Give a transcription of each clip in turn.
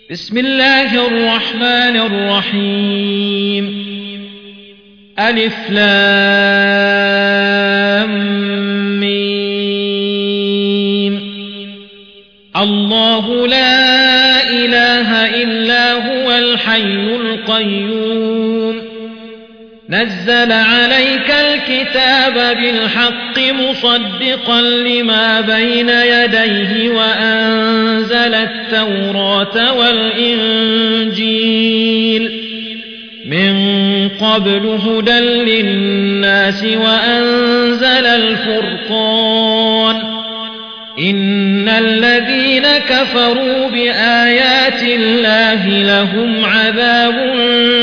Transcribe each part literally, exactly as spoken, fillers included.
بسم الله الرحمن الرحيم ألف لام ميم الله لا إله إلا هو الحي القيوم نزل عليك الكتاب بالحق مصدقا لما بين يديه وأنزل التوراة والإنجيل من قبل هدى للناس وأنزل الفرقان إن الذين كفروا بآيات الله لهم عذاب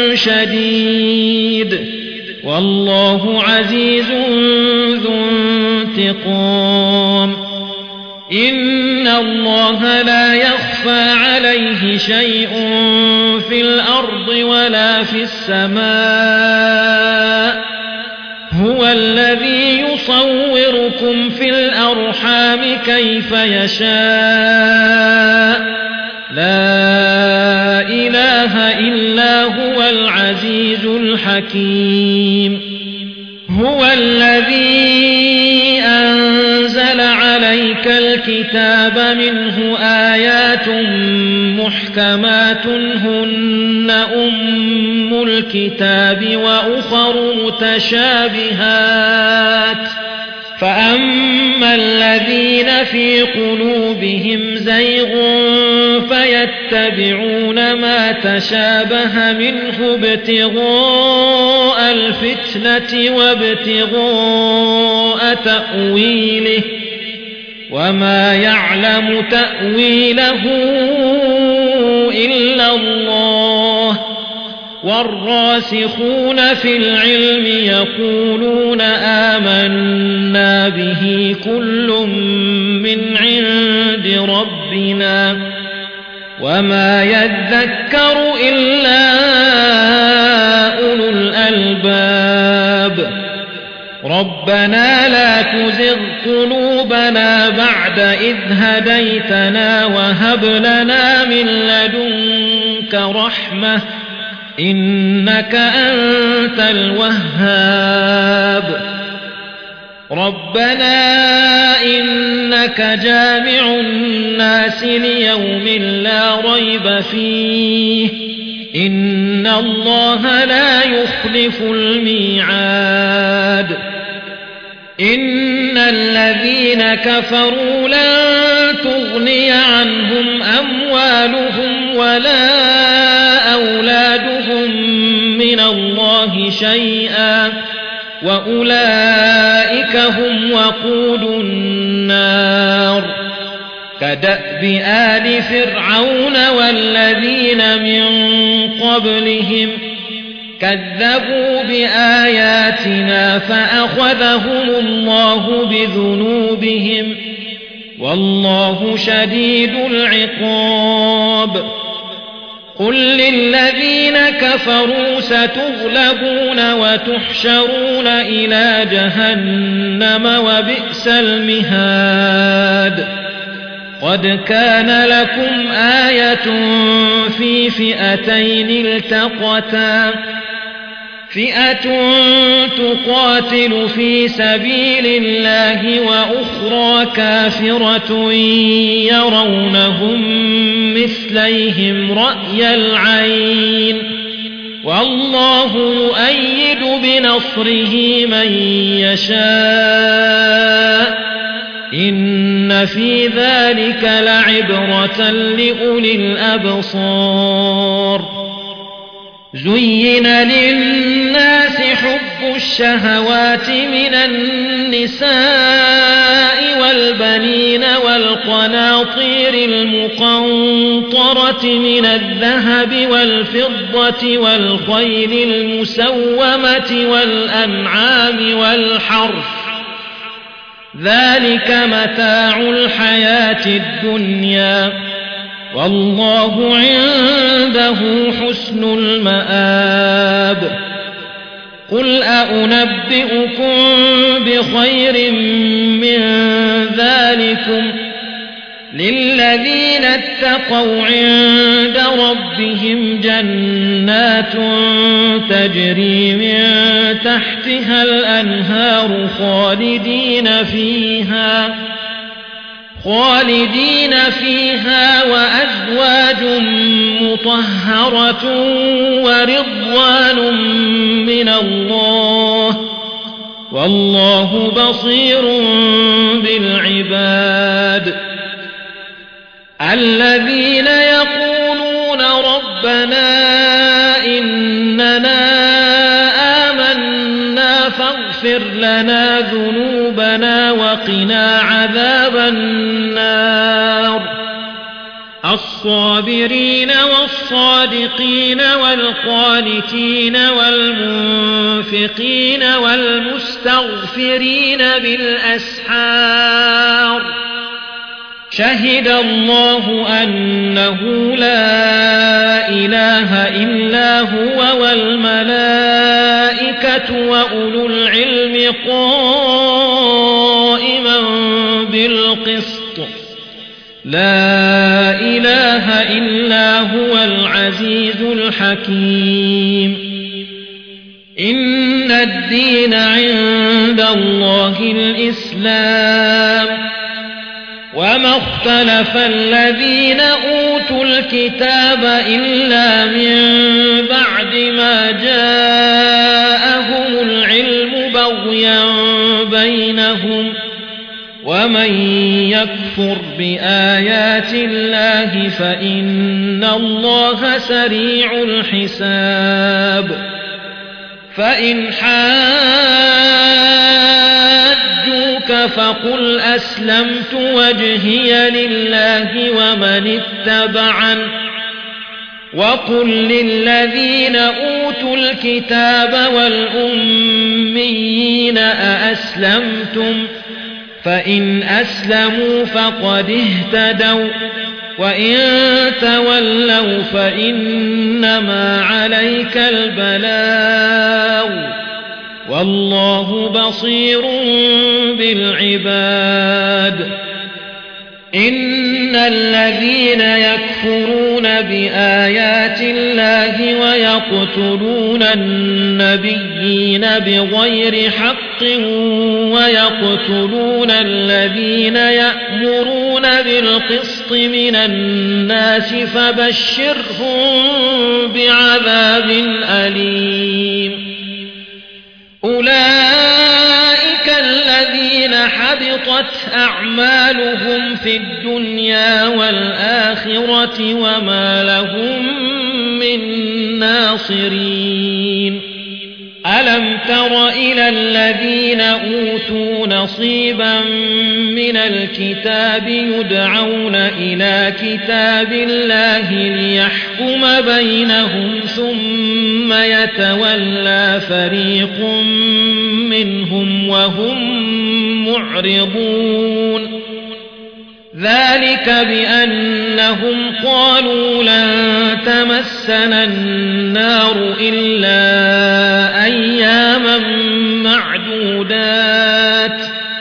شديد والله عزيز ذو انتقام إن الله لا يخفى عليه شيء في الأرض ولا في السماء هو الذي يصوركم في الأرحام كيف يشاء لا إله إلا هو العزيز الحكيم هو الذي أنزل عليك الكتاب منه آيات محكمات هن أم الكتاب وأخر متشابهات فأما الذين في قلوبهم زيغ فيتبعون ما تشابه منه ابتغاء الفتنة وابتغاء تأويله وما يعلم تأويله إلا الله والراسخون في العلم يقولون آمنا به كل من عند ربنا وما يذكر إلا أولو الألباب ربنا لا تزغ قلوبنا بعد إذ هديتنا وهب لنا من لدنك رحمة إنك أنت الوهاب ربنا إنك جامع الناس ليوم لا ريب فيه إن الله لا يخلف الميعاد إن الذين كفروا لن تغني عنهم أموالهم ولا أولادهم من الله شيئا وأولئك هم وقود النار كدأب آل فرعون والذين من قبلهم كذبوا بآياتنا فأخذهم الله بذنوبهم والله شديد العقاب قل للذين كفروا ستغلبون وتحشرون إلى جهنم وبئس المهاد قد كان لكم آية في فئتين التقتا فئة تقاتل في سبيل الله وأخرى كافرة يرونهم مثليهم رأي العين والله يؤيد بنصره من يشاء إن في ذلك لعبرة لأولي الأبصار زين للناس حب الشهوات من النساء والبنين والقناطير المقنطرة من الذهب والفضة والخيل المسومة والأنعام والحرث ذلك متاع الحياة الدنيا والله عنده حسن المآب قل أأنبئكم بخير من ذلكم للذين اتقوا عند ربهم جنات تجري من تحتها الأنهار خالدين فيها خالدين فيها وأزواج مطهرة ورضوان من الله والله بصير بالعباد الذين يقولون ربنا إننا آمنا فاغفر لنا ذنوبنا وقنا عذاب النار الصابرين والصادقين والقانتين والمنفقين والمستغفرين بالأسحار شهد الله أنه لا إله إلا هو والملائكة وأولو العلم قائما بالقسط لا إله إلا هو العزيز الحكيم إن الدين عند الله الإسلام وما اختلف الذين أوتوا الكتاب إلا من بعد ما جاءهم العلم بغيا بينهم ومن يكفر بآيات الله فإن الله سريع الحساب فإن حاجوك فقل أسلمت وجهي لله ومن اتبعن وقل للذين أوتوا الكتاب والأميين أأسلمتم فإن أسلموا فقد اهتدوا وإن تولوا فإنما عليك البلاغ والله بصير بالعباد إن الذين يكفرون بآيات الله ويقتلون النبيين بغير حق ويقتلون الذين يأمرون بالقسط من الناس فبشرهم بعذاب أليم أولئك الذين حبطت أعمالهم في الدنيا والآخرة وما لهم من ناصرين ألم تر إلى الذين أوتوا نصيبا من الكتاب يدعون إلى كتاب الله ليحكم بينهم ثم يتولى فريق منهم وهم معرضون ذلك بأنهم قالوا لن تمسنا النار إلا أياما معدودات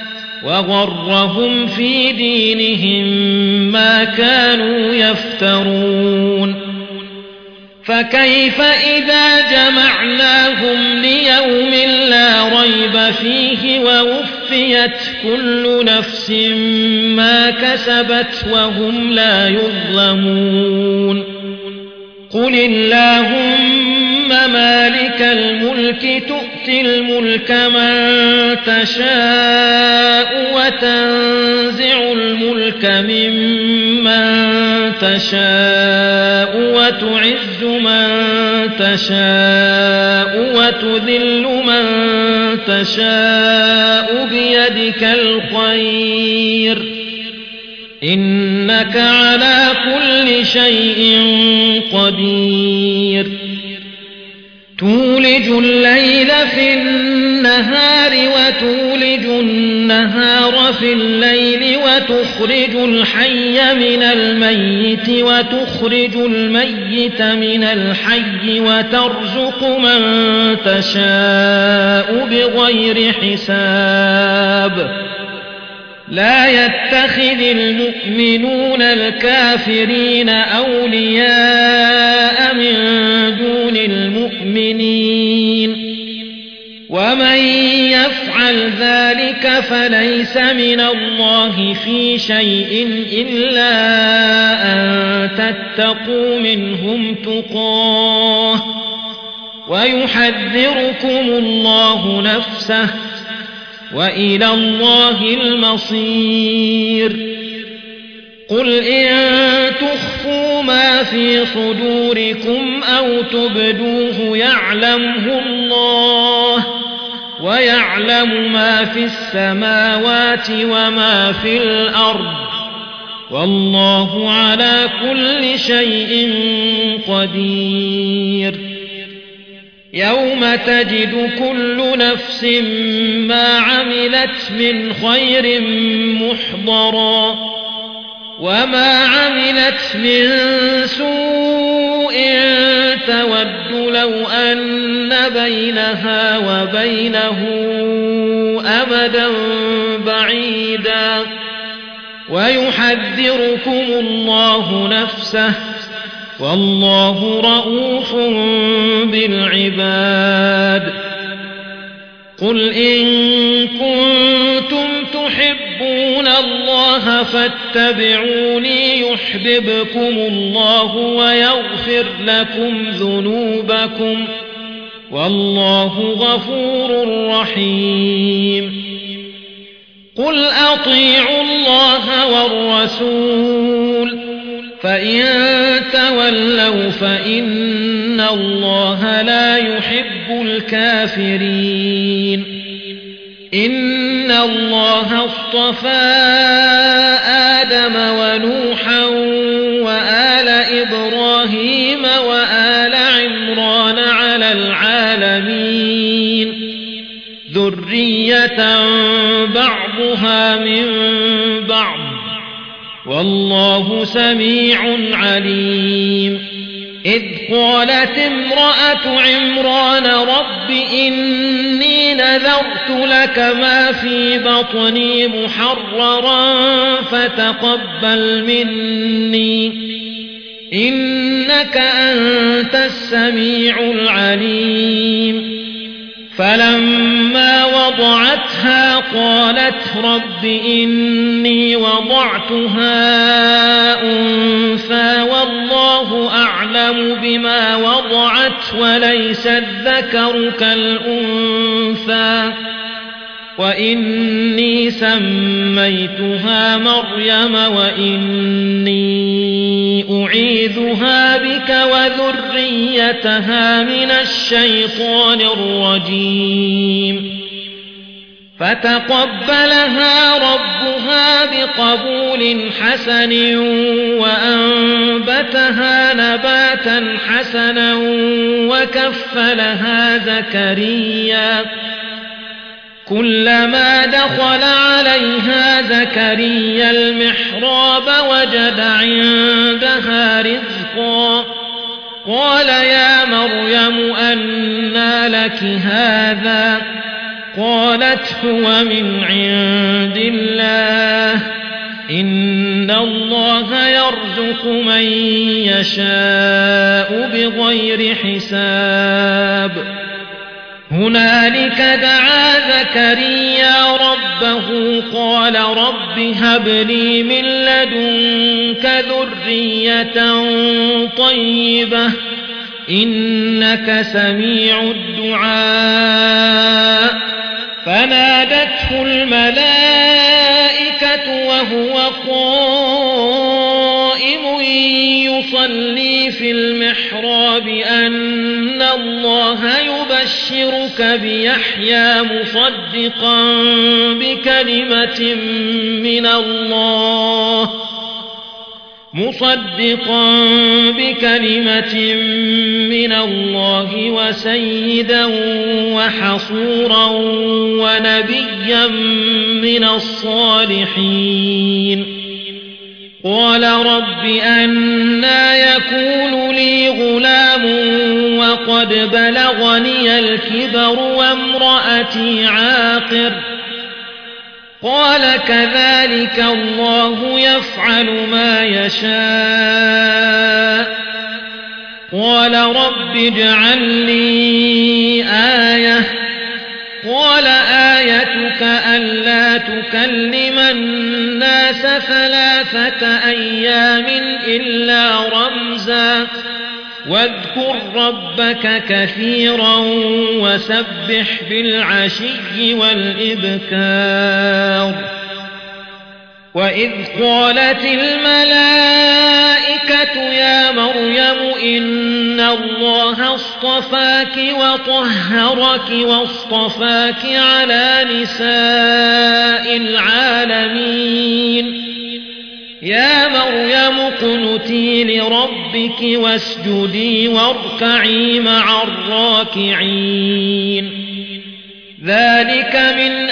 وغرهم في دينهم ما كانوا يفترون فكيف إذا جمعناهم ليوم لا ريب فيه ووفيت كل نفس ما كسبت وهم لا يظلمون قل اللهم مالك الملك تؤتي الملك من تشاء وتنزع الملك ممن تشاء وتعز من تشاء وتذل من تشاء بيدك الخير إنك على كل شيء قدير تولج الليل في النهار وتولج النهار في الليل وتخرج الحي من الميت وتخرج الميت من الحي وترزق من تشاء بغير حساب لا يتخذ المؤمنون الكافرين أولياء من دون المؤمنين ومن يفعل ذلك فليس من الله في شيء إلا أن تتقوا منهم تقاه ويحذركم الله نفسه وإلى الله المصير قل إن تخفوا ما في صدوركم أو تبدوه يعلمه الله ويعلم ما في السماوات وما في الأرض والله على كل شيء قدير يوم تجد كل نفس ما عملت من خير محضرا وما عملت من سوء تود لو أن بينها وبينه أمدا بعيدا ويحذركم الله نفسه والله رءوف بالعباد قل إن كنتم تحبون الله فاتبعوني يحببكم الله ويغفر لكم ذنوبكم والله غفور رحيم قل أطيعوا الله والرسول فإن تولوا فإن الله لا يحب الكافرين إن الله اصطفى آدم ونوحا وآل إبراهيم وآل عمران على العالمين ذرية بعضها من بعض والله سميع عليم إذ قالت امرأة عمران رب إني نذرت لك ما في بطني محررا فتقبل مني إنك أنت السميع العليم فلما وضعتها قالت رب إني وضعتها أنثى والله أعلم بما وضعت وليس الذكر كالأنثى وإني سميتها مريم وإني أعيذها بك وذريتها من الشيطان الرجيم فتقبلها ربها بقبول حسن وأنبتها نباتا حسنا وكفلها زكريا كلما دخل عليها زكريا المحراب وجد عندها رزقا قال يا مريم أنى لك هذا قالت هو من عند الله إن الله يرزق من يشاء بغير حساب هنالك دعا زكريا ربه قال رب هب لي من لدنك ذرية طيبة إنك سميع الدعاء فنادته الملائكة وهو قائم يصلي في المحراب أن الله يبشرك بيحيى مصدقا بكلمة من الله مصدقا بكلمة من الله وسيدا وحصورا ونبيا من الصالحين قال رب أنى يكون لي غلام وقد بلغني الكبر وامرأتي عاقر قال كذلك الله يفعل ما يشاء قال رب اجعل لي آية قال آيتك ألا تكلم الناس ثلاثة أيام إلا رمزا واذكر ربك كثيرا وسبح بالعشي والإبكار وإذ قالت الملائكة يا مريم إن الله اصطفاك وطهرك واصطفاك على نساء العالمين يا مريم اقنتي لربك واسجدي واركعي مع الراكعين ذلك من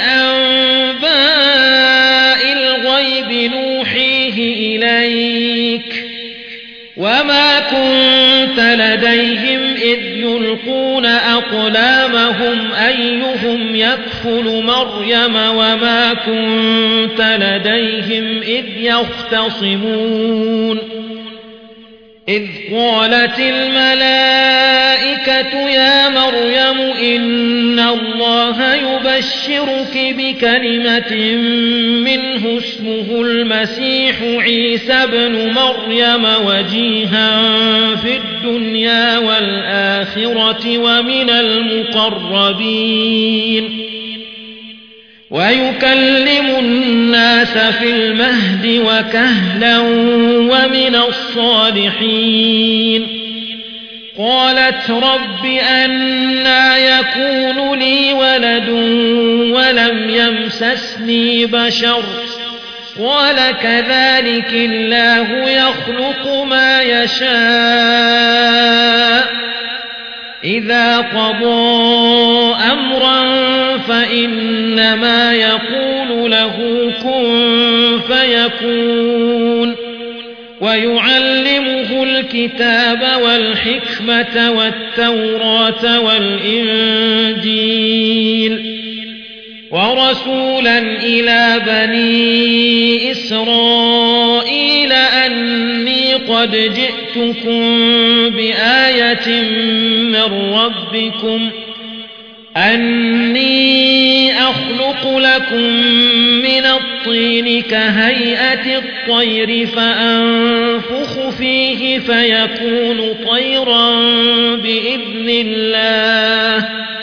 أنباء الغيب نوحيه إليك وما كنت لديهم إذ يلقون أقلامهم أيهم يكفل مريم وما كنت لديهم إذ يختصمون إذ قالت الملائكة يا مريم إن الله يبشرك بكلمة منه اسمه المسيح عيسى بن مريم وجيها في الدنيا والآخرة ومن المقربين ويكلم الناس في المهد وكهلا ومن الصالحين قالت رب أنى يكون لي ولد ولم يمسسني بشر قال كذلك الله يخلق ما يشاء إذا قضى أمرا فإنما يقول له كن فيكون ويعلمه الكتاب والحكمة والتوراة والإنجيل ورسولا إلى بني إسرائيل أني قد جئتكم بآية من ربكم أني أخلق لكم من الطين كهيئة الطير فأنفخ فيه فيكون طيرا بإذن الله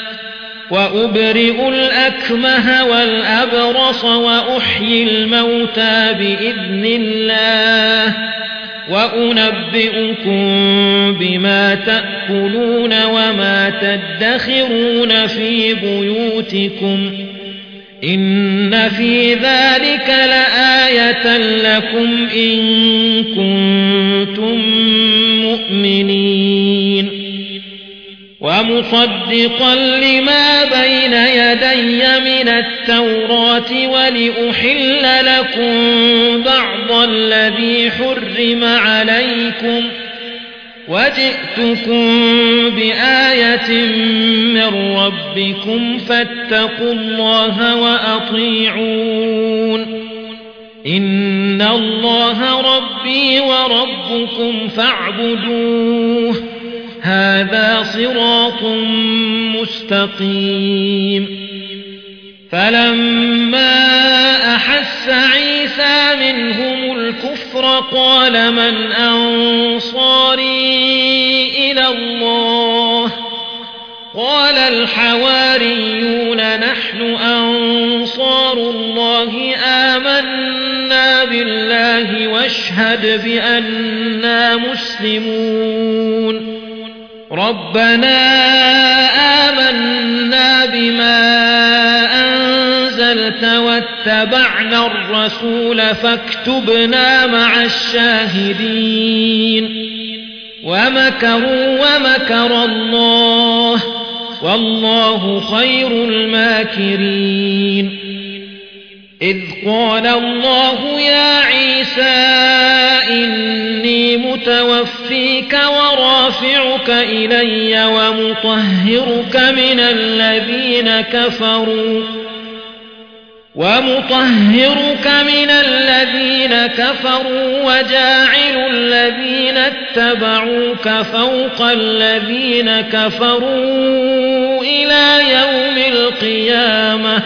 وأبرئ الأكمه والأبرص وأحيي الموتى بإذن الله وأنبئكم بما تأكلون وما تدخرون في بيوتكم إن في ذلك لآية لكم إن كنتم مؤمنين ومصدقا لما بين يدي من التوراة ولأحل لكم بعض الذي حرم عليكم وجئتكم بآية من ربكم فاتقوا الله وأطيعون إن الله ربي وربكم فاعبدوه هذا صراط مستقيم فلما أحس عيسى منهم الكفر قال من أنصاري إلى الله قال الحواريون نحن أنصار الله آمنا بالله واشهد بأننا مسلمون ربنا آمنا بما أنزلت واتبعنا الرسول فاكتبنا مع الشاهدين ومكروا ومكر الله والله خير الماكرين إذ قال الله يا عيسى إني متوفيك ورافعك إلي ومطهرك من الذين كفروا ومطهرك من الذين كفروا وجاعل الذين اتبعوك فوق الذين كفروا إلى يوم القيامة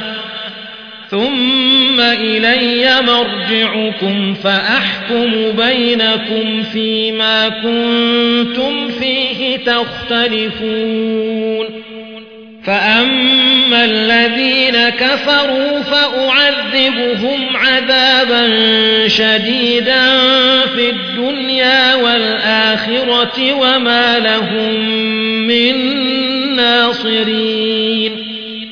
ثم إلي مرجعكم فأحكم بينكم فيما كنتم فيه تختلفون فأما الذين كفروا فأعذبهم عذابا شديدا في الدنيا والآخرة وما لهم من ناصرين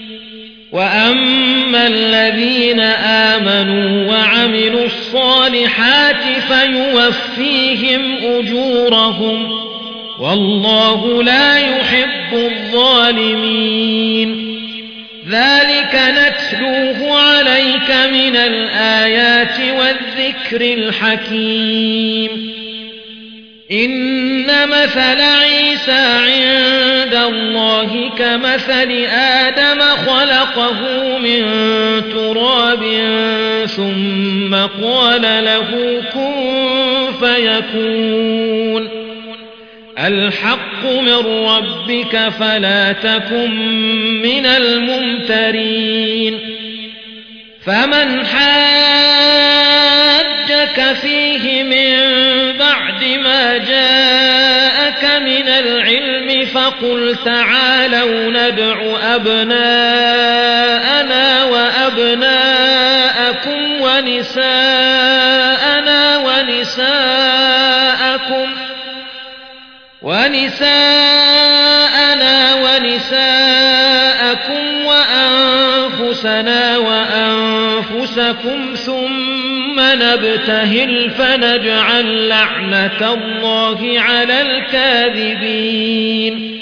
وأما الذين آمنوا وعملوا الصالحات فيوفيهم أجورهم والله لا يحب الظالمين ذلك نتلوه عليك من الآيات والذكر الحكيم إن مثل عيسى عند الله كمثل آدم خلقه من تراب ثم قال له كن فيكون الحق من ربك فلا تكن من الممترين فمن حاجك فيه من بعد ما جاءك من العلم فقل تعالوا ندع أبناءنا وأبناءكم ونساءنا ونساءكم ونساءنا ونساءكم وأنفسنا وأنفسكم ثم نبتهل فنجعل لعنة الله على الكاذبين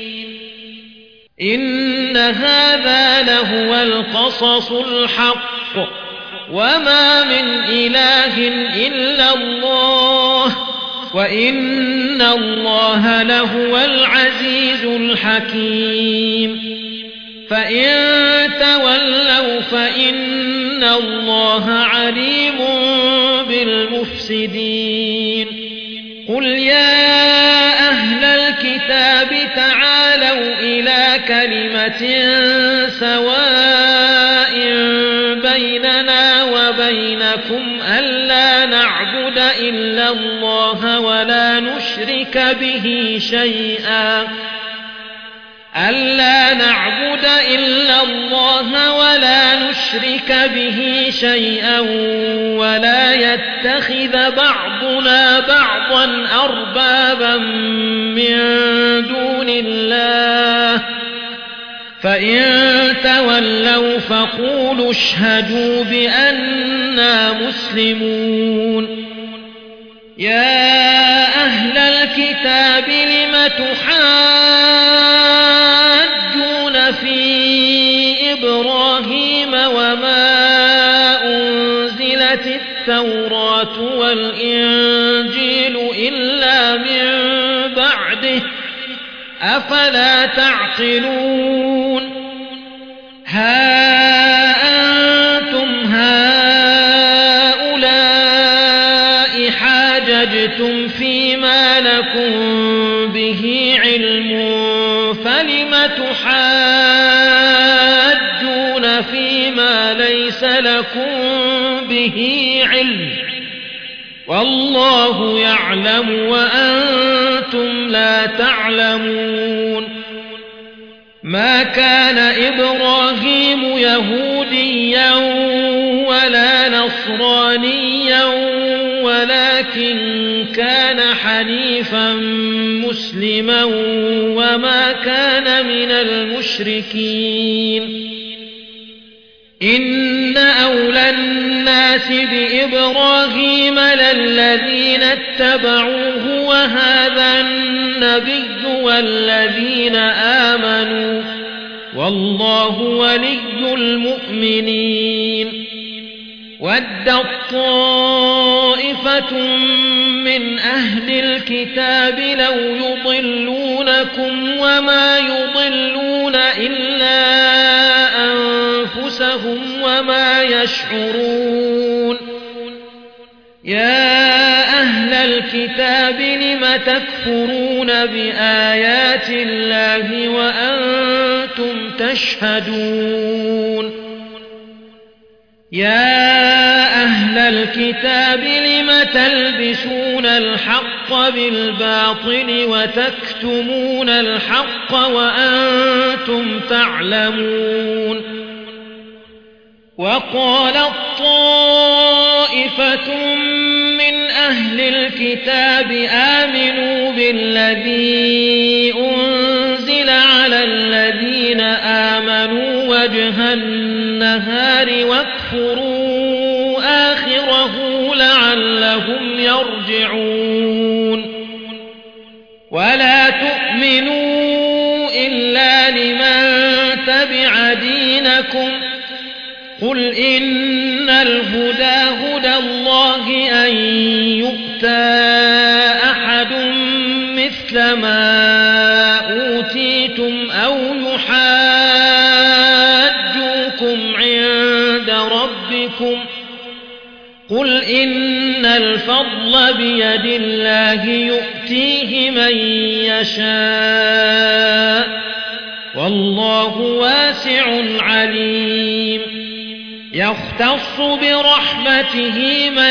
إن هذا لهو القصص الحق وما من إله إلا الله وإن الله لهو العزيز الحكيم فإن تولوا فإن الله عليم بالمفسدين قل يا أهل الكتاب تعالوا إلى كلمة سواء بيننا وبينكم ألا نعبد إلا الله ولا نشرك به شيئا ألا نعبد إلا الله ولا نشرك به شيئا ولا يتخذ بعضنا بعضا أربابا من دون الله فإن تولوا فقولوا اشهدوا بأننا مسلمون يا أهل الكتاب لم تحاجون في إبراهيم وما أنزلت التوراة والإنجيل إلا من بعده أفلا تعقلون ها أنتم هؤلاء حاججتم فيما لكم به علم فلم تحاجون فيما ليس لكم به علم والله يعلم وأنتم لا تعلمون ما كان إبراهيم يهوديا ولا نصرانيا ولكن كان حنيفا مسلما وما كان من المشركين إن أولى الناس بإبراهيم للذين اتبعوه وهذا النبي والذين آمنوا والله ولي المؤمنين ودت طائفة من أهل الكتاب لو يضلونكم وما يضلون إلا أنفسهم وما يشعرون يشعرون يا أهل الكتاب لم تكفرون بآيات الله وأنتم تشهدون يا أهل الكتاب لم تلبسون الحق بالباطل وتكتمون الحق وأنتم تعلمون وقالت طائفة من أهل الكتاب آمنوا بالذي أنزل على الذين آمنوا وجه النهار واكفروا آخره لعلهم يرجعون ولا تؤمنوا إلا لمن تبع دينكم قل إن الهدى هدى الله أن يؤتى أحد مثل ما أوتيتم أو يحاجوكم عند ربكم قل إن الفضل بيد الله يؤتيه من يشاء والله واسع عليم يختص برحمته من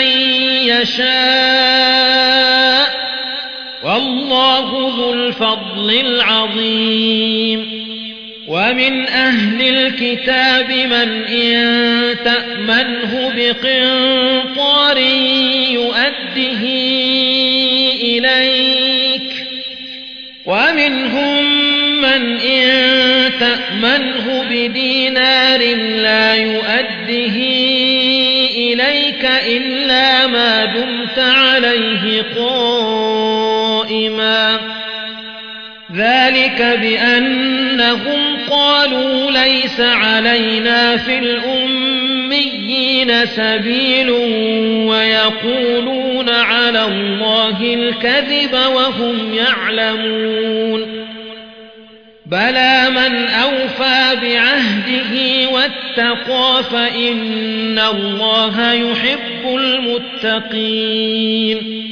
يشاء والله ذو الفضل العظيم ومن أهل الكتاب من إن تأمنه بقنطار يؤده إليك ومنهم من إن تأمنه بدينار لا يؤده إليك إلا ما دمت عليه قائما ذلك بأنهم قالوا ليس علينا في الأميين سبيل ويقولون على الله الكذب وهم يعلمون بلى من أوفى بعهده واتقى فإن الله يحب المتقين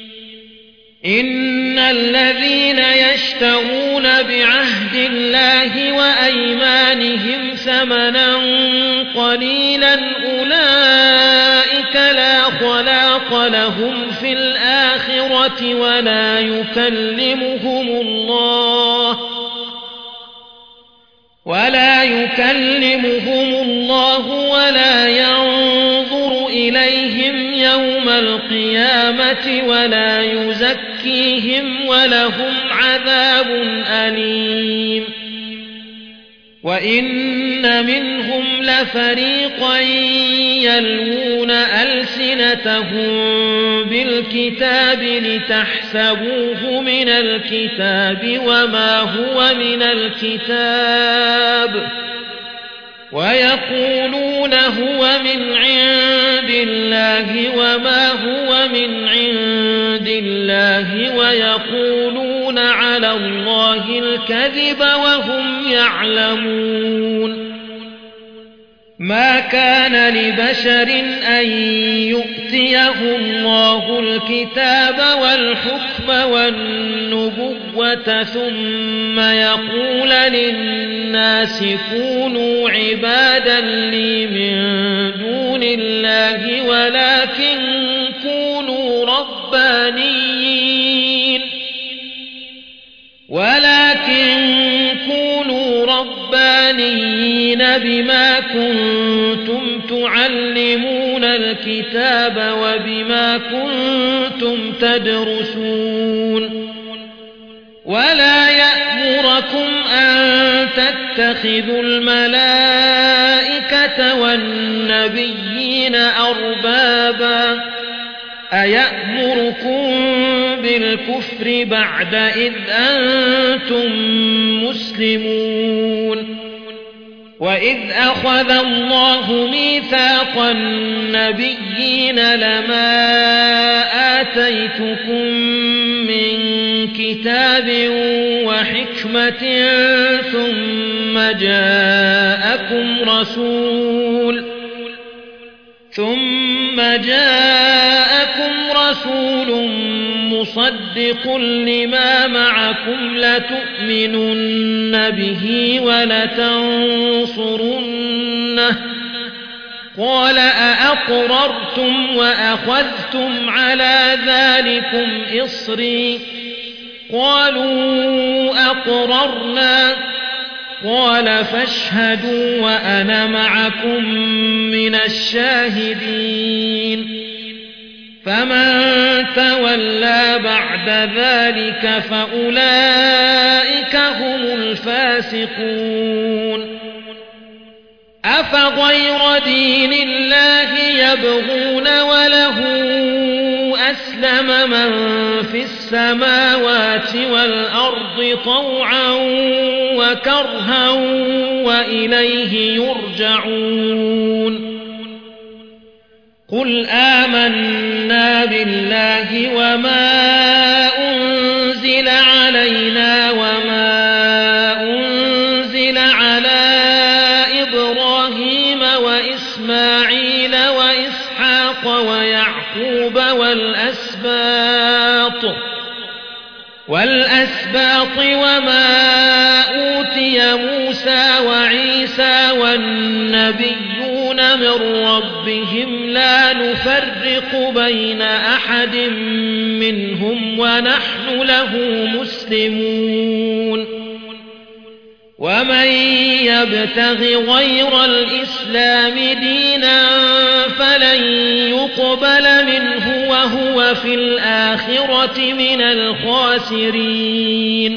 إن الذين يشترون بعهد الله وأيمانهم ثمنا قليلا أولئك لا خلاق لهم في الآخرة ولا يكلمهم الله ولا يكلمهم الله ولا ينظر إليهم يوم القيامة ولا يزكيهم ولهم عذاب أليم وإن منهم لفريقا يلوون ألسنتهم بالكتاب لتحسبوه من الكتاب وما هو من الكتاب ويقولون هو من عند الله وما هو من عند الله ويقولون على الله الكذب وهم يعلمون ما كان لبشر أن يؤتيه الله الكتاب والحكم والنبوة ثم يقول للناس كونوا عبادا لي من دون الله ولكن كونوا ربانيين ولكن كونوا ربانيين بما كنتم تعلمون الكتاب وبما كنتم تدرسون ولا يأمركم أن تتخذوا الملائكة والنبيين أربابا أيأمركم بالكفر بعد إذ أنتم مسلمون وإذ أخذ الله ميثاق النبيين لما آتيتكم من كتاب وحكمة ثم جاءكم رسول ثم جاءكم رسول مصدق لما معكم لتؤمنن به ولتنصرنه قال أأقررتم وأخذتم على ذلكم إصري قالوا أقررنا قال فاشهدوا وأنا معكم من الشاهدين فمن تولى بعد ذلك فأولئك هم الفاسقون أفغير دين الله يبغون وله أسلم من في السماوات والأرض طوعا وكرها وإليه يرجعون قل آمنا بالله وما أنزل علينا وما أنزل على إبراهيم وإسماعيل وإسحاق ويعقوب والأسباط والأسباط وما أوتي موسى وعيسى والنبيون من ربهم لا نفرق بين أحد منهم ونحن له مسلمون ومن يبتغ غير الإسلام دينا فلن يقبل منه وهو في الآخرة من الخاسرين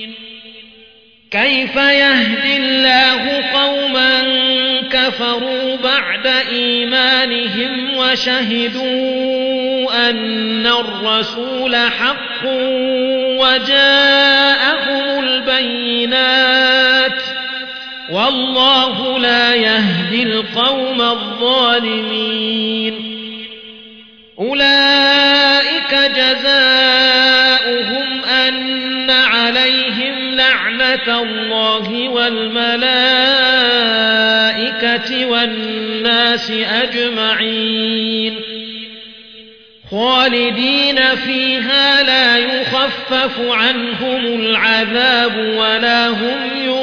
كيف يهدي الله قوما كفروا بعد إيمانهم وشهدوا أن الرسول حق وجاءهم البينات والله لا يهدي القوم الظالمين أولئك جزاؤهم أن عليهم لعنة الله والملائكة والناس أجمعين خالدين فيها لا يخفف عنهم العذاب ولا هم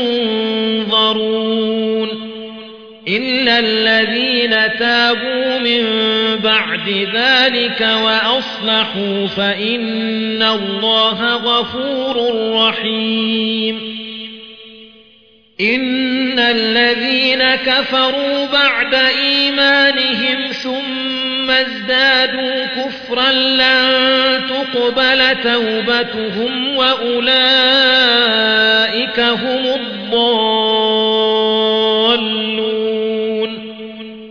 ينظرون إلا الذين تابوا من بعد ذلك وأصلحوا فإن الله غفور رحيم إن الذين كفروا بعد إيمانهم ثم ازدادوا كفرا لن تقبل توبتهم وأولئك هم الضالون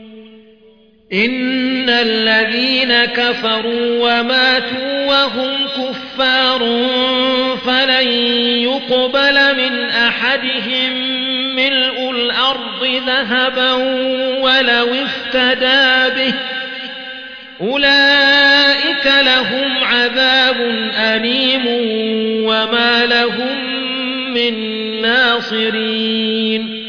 إن الذين كفروا وماتوا وهم كفار فلن يقبل من أحدهم ملء الأرض ذهبا ولو افتدى به أولئك لهم عذاب أليم وما لهم من ناصرين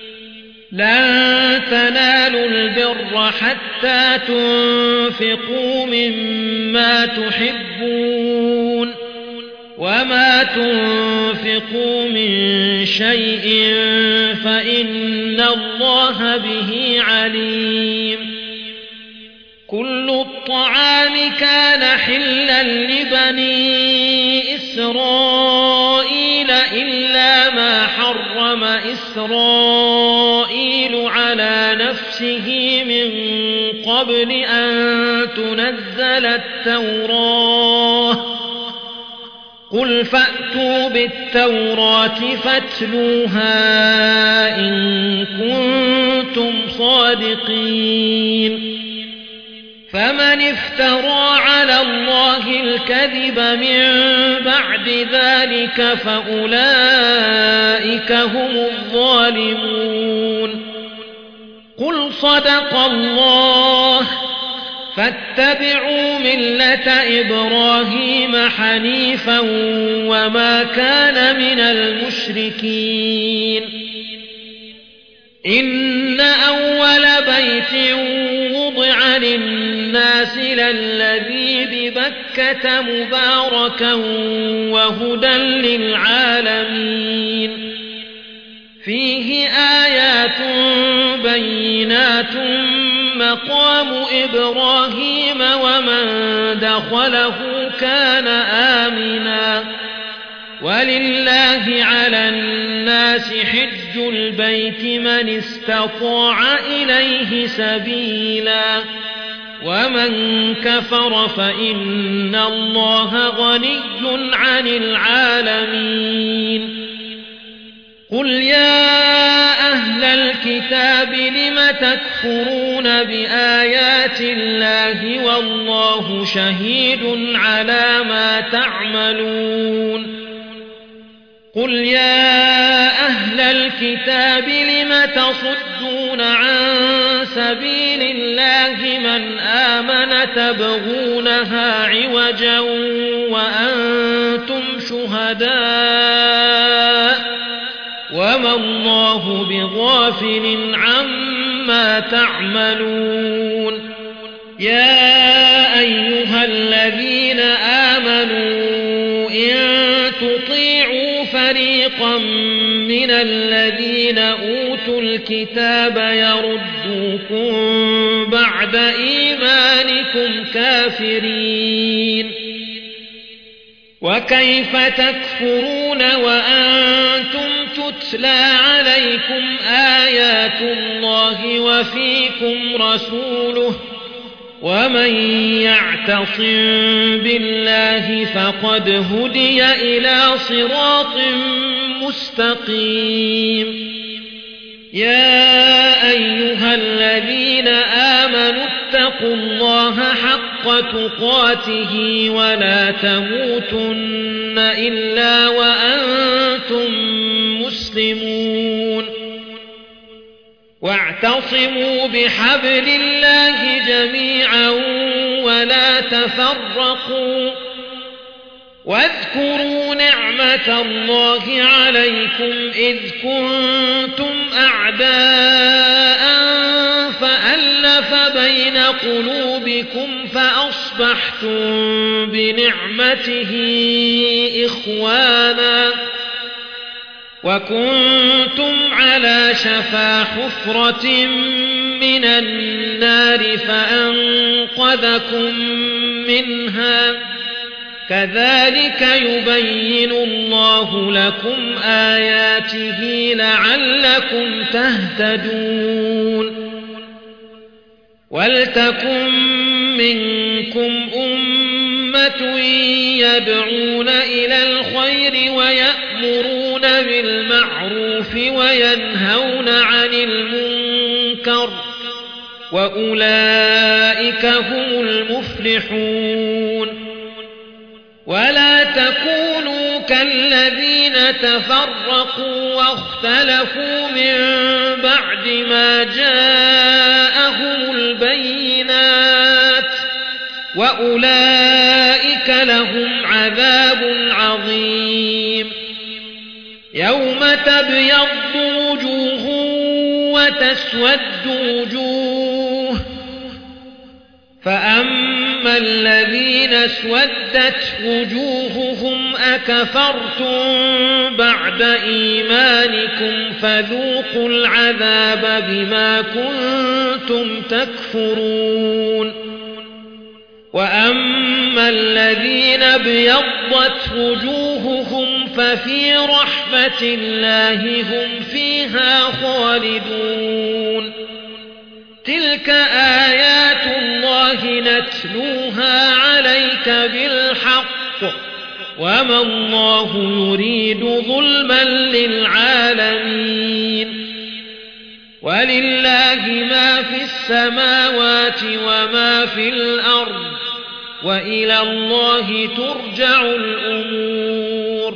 لن تنالوا البر حتى تنفقوا مما تحبون وما تنفقوا من شيء فإن الله به عليم كل الطعام كان حلا لبني إسرائيل إلا ما حرم إسرائيل على نفسه من قبل أن تنزل التوراة قل فأتوا بالتوراة فاتلوها إن كنتم صادقين فمن افترى على الله الكذب من بعد ذلك فأولئك هم الظالمون قل صدق الله فاتبعوا ملة إبراهيم حنيفا وما كان من المشركين إن أول بيت وضع للناس للذي ببكة مباركا وهدى للعالمين فيه آيات بينات مقام إبراهيم ومن دخله كان آمنا ولله على الناس حج البيت من استطاع إليه سبيلا ومن كفر فإن الله غني عن العالمين قل يا أهل الكتاب لم تكفرون بآيات الله والله شهيد على ما تعملون قل يا أهل الكتاب لم تصدون عن سبيل الله من آمن تبغونها عوجا وأنتم شهداء وما الله بغافل عما تعملون يا أيها الذين آمنوا إن تطيعوا فريقا من الذين أوتوا الكتاب يردوكم بعد إيمانكم كافرين وكيف تكفرون وأنتم تتلى عليكم آيات الله وفيكم رسوله ومن يعتصم بالله فقد هدي إلى صراط مستقيم يا أيها الذين آمنوا اتقوا الله حق تقاته ولا تموتن إلا وأنتم مسلمون واعتصموا بحبل الله جميعا ولا تفرقوا واذكروا نعمة الله عليكم إذ كنتم أعداء فألف بين قلوبكم فأصبحتم بنعمته إخوانا وكنتم على شفا حفرة من النار فأنقذكم منها كذلك يبين الله لكم آياته لعلكم تهتدون ولتكن منكم أمة يدعون إلى الخير ويأمرون بالمعروف وينهون عن المنكر وأولئك هم المفلحون ولا تكونوا كالذين تفرقوا واختلفوا من بعد ما جاءهم البينات وأولئك لهم عذاب عظيم يوم تبيض وجوه وتسود وجوه فأما الذين اسودت وجوههم أكفرتم بعد إيمانكم فذوقوا العذاب بما كنتم تكفرون وأما الذين ابيضت وجوههم ففي رحمة الله هم فيها خالدون تلك آيات الله نتلوها عليك بالحق وما الله يريد ظلما للعالمين ولله ما في السماوات وما في الأرض وإلى الله ترجع الأمور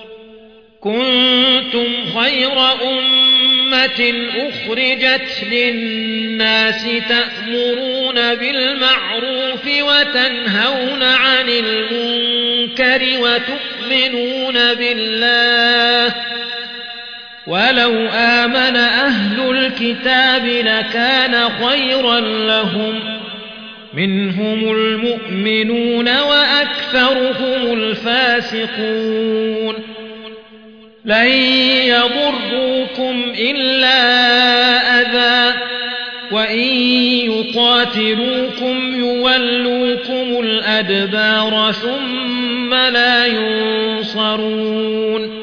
كنتم خير أمة أخرجت للناس تأمرون بالمعروف وتنهون عن المنكر وتؤمنون بالله ولو آمن أهل الكتاب لكان خيرا لهم منهم المؤمنون وأكثرهم الفاسقون لن يضروكم إلا أذى وإن يقاتلوكم يولوكم الأدبار ثم لا ينصرون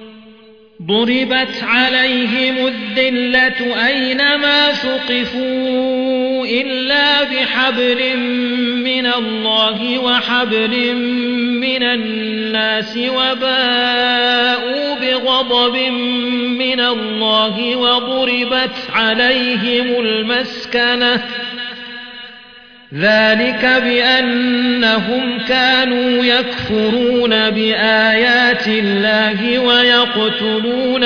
ضربت عليهم الذلة أينما ثقفوا إلا بحبل من الله وحبل من الناس وباءوا بغضب من الله وضربت عليهم المسكنة ذلك بأنهم كانوا يكفرون بآيات الله ويقتلون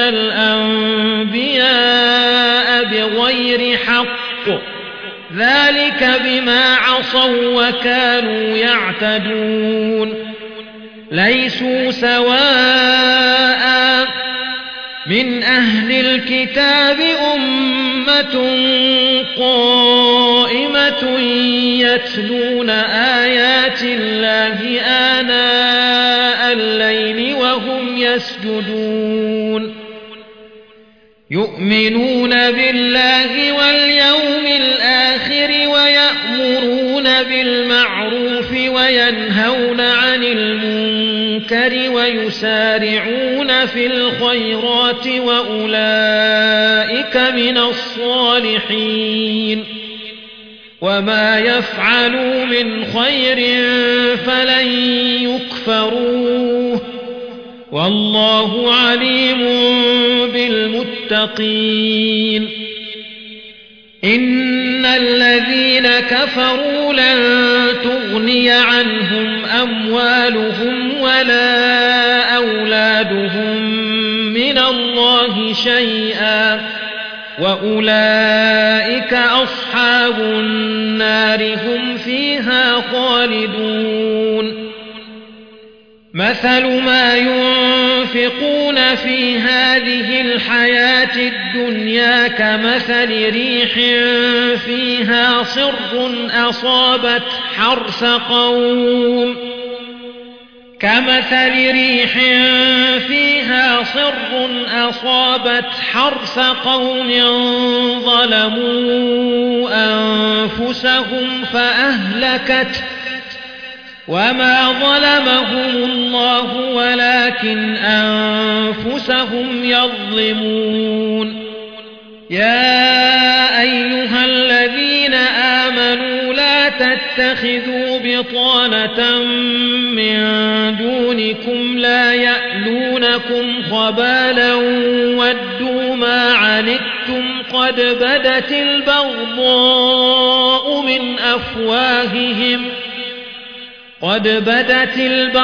الأنبياء بغير حق ذلك بما عصوا وكانوا يعتدون ليسوا سواء من أهل الكتاب أمة قائمة يتلون آيات الله آناء الليل وهم يسجدون يؤمنون بالله واليوم الآخر ويأمرون بالمعروف وينهون عن المنكر ويسارعون في الخيرات وأولئك من الصالحين وما يفعلوا من خير فلن يكفروه والله عليم بالمتقين إن الذين كفروا لن تغني عنهم أموالهم ولا أولادهم من الله شيئا وأولئك أصحاب النار هم فيها خالدون مثل ما ينفقون في هذه الحياة الدنيا كمثل ريح فيها صر أصابت حرث قوم كمثل ريح فيها صر أصابت حرث قوم ظلموا أنفسهم فأهلكت وما ظلمهم الله ولكن أنفسهم يظلمون يا أيها الذين آمنوا لا تتخذوا بطانة من دونكم لا يألونكم خبالا ودوا ما عنتم قد بدت البغضاء من أفواههم قد بدت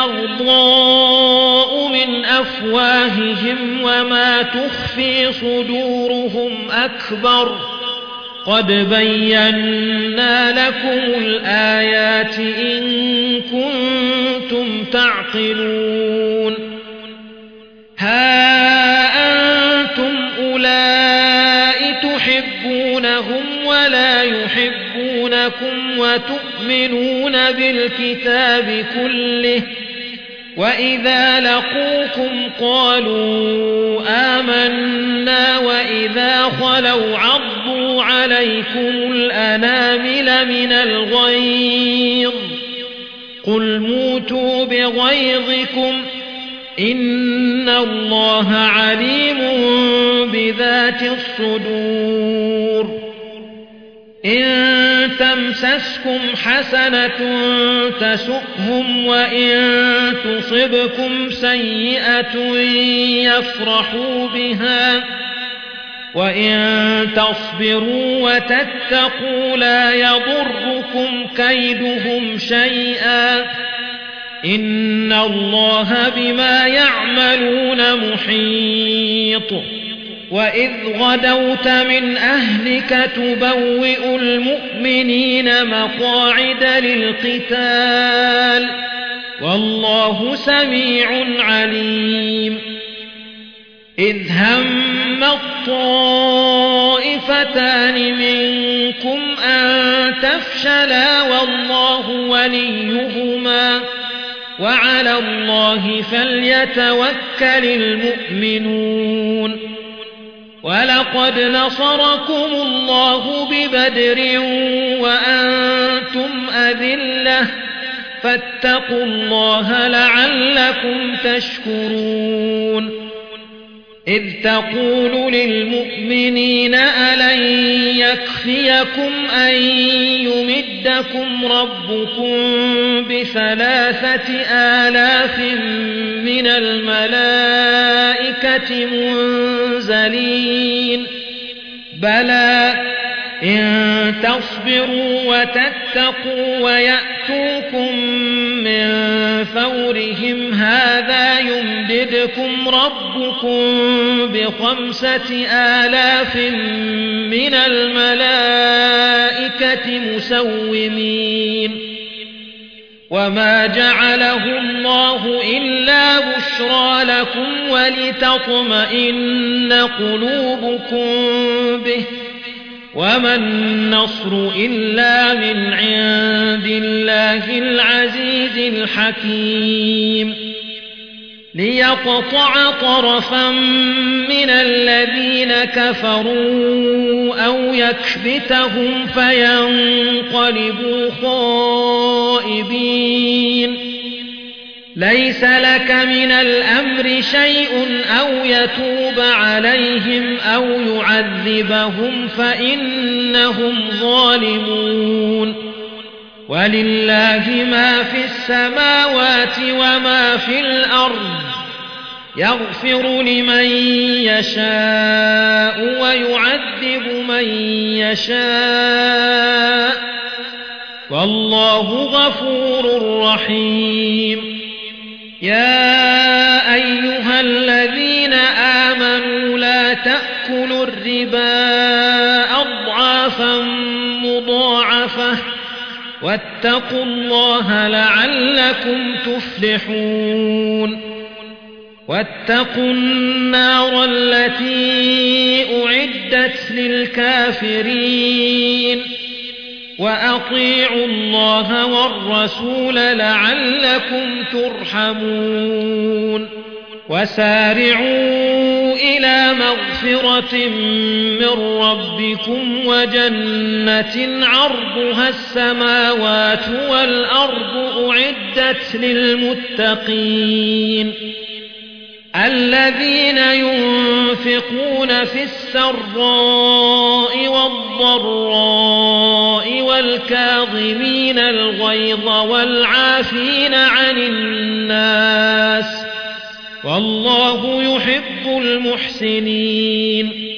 البغضاء من أفواههم وما تخفي صدورهم أكبر قد بينا لكم الآيات إن كنتم تعقلون ها أنتم أولئك تحبونهم ولا يحبونكم وتؤمنون بالكتاب كله وإذا لقوكم قالوا آمنا وإذا خلوا عضوا عليكم الأنامل من الغيظ قل موتوا بغيظكم إن الله عليم بذات الصدور إن تمسسكم حسنة تسؤهم وإن تصبكم سيئة يفرحوا بها وإن تصبروا وتتقوا لا يضركم كيدهم شيئا إن الله بما يعملون محيط وإذ غدوت من أهلك تبوئ المؤمنين مقاعد للقتال والله سميع عليم إذ هم الطائفتان منكم أن تفشلوا تفشلا والله وليهما وعلى الله فليتوكل المؤمنون ولقد نصركم الله ببدر وأنتم أذلة فاتقوا الله لعلكم تشكرون إذ تقول للمؤمنين ألن يكفيكم أن يمدكم ربكم بثلاثة آلاف من الملائكة منزلين بلى إن تصبروا وتتقوا ويأتوكم من فورهم هذا يمددكم ربكم بخمسة آلاف من الملائكة مسومين وما جعله الله إلا بشرى لكم ولتطمئن قلوبكم به وما النصر إلا من عند الله العزيز الحكيم ليقطع طرفا من الذين كفروا أو يكبتهم فينقلبوا خائبين ليس لك من الأمر شيء أو يتوب عليهم أو يعذبهم فإنهم ظالمون ولله ما في السماوات وما في الأرض يغفر لمن يشاء ويعذب من يشاء والله غفور رحيم يا أيها الذين آمنوا لا تأكلوا الربا أضعافا مضاعفة واتقوا الله لعلكم تفلحون واتقوا النار التي أعدت للكافرين وأطيعوا الله والرسول لعلكم ترحمون وسارعوا إلى مغفرة من ربكم وجنة عرضها السماوات والأرض أعدت للمتقين الذين ينفقون في السراء والضراء والكاظمين الغيظ والعافين عن الناس والله يحب المحسنين